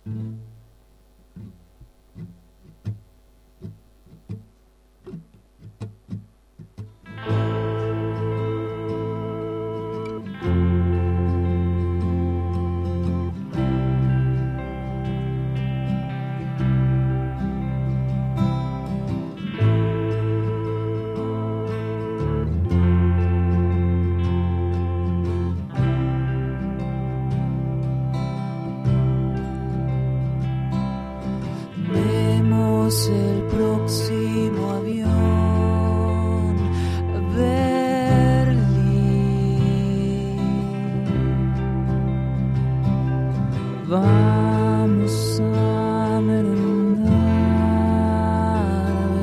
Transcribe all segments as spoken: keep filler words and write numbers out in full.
El próximo avión a Berlín. Vamos a merendar a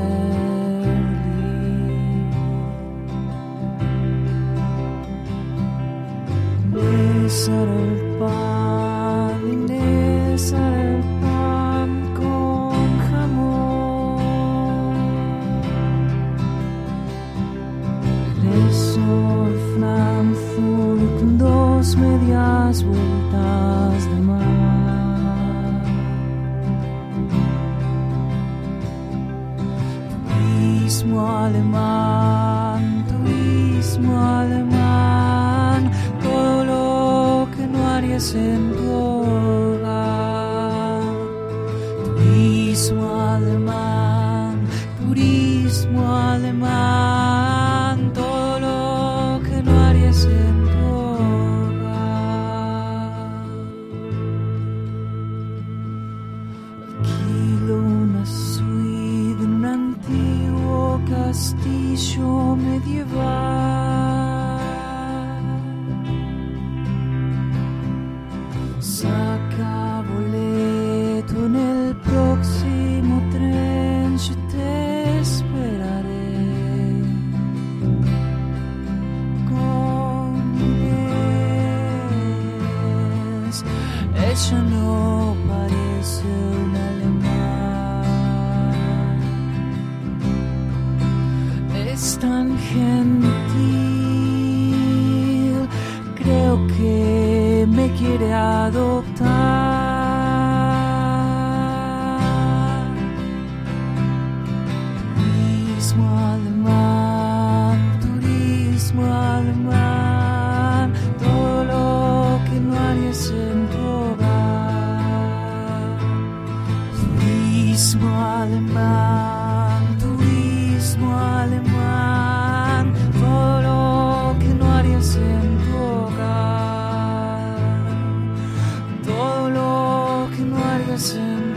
Berlín. Besar el pan, besar el pan con Frankfurt con dos medias vueltas de mar. Turismo alemán, turismo alemán, todo lo que no harías en tu hogar. Turismo alemán, turismo alemán, todo lo que no harías en tu hogar. Alquilo una suite en un antiguo castillo medieval. Saca boleto en el próximo tren, yo te esperaré. Ella no parece un alemán, es tan gentil, creo que me quiere adoptar. Turismo alemán, turismo alemán, todo lo que no harías en tu hogar. Turismo alemán, turismo alemán, todo lo que no harías en tu hogar. Todo lo que no harías en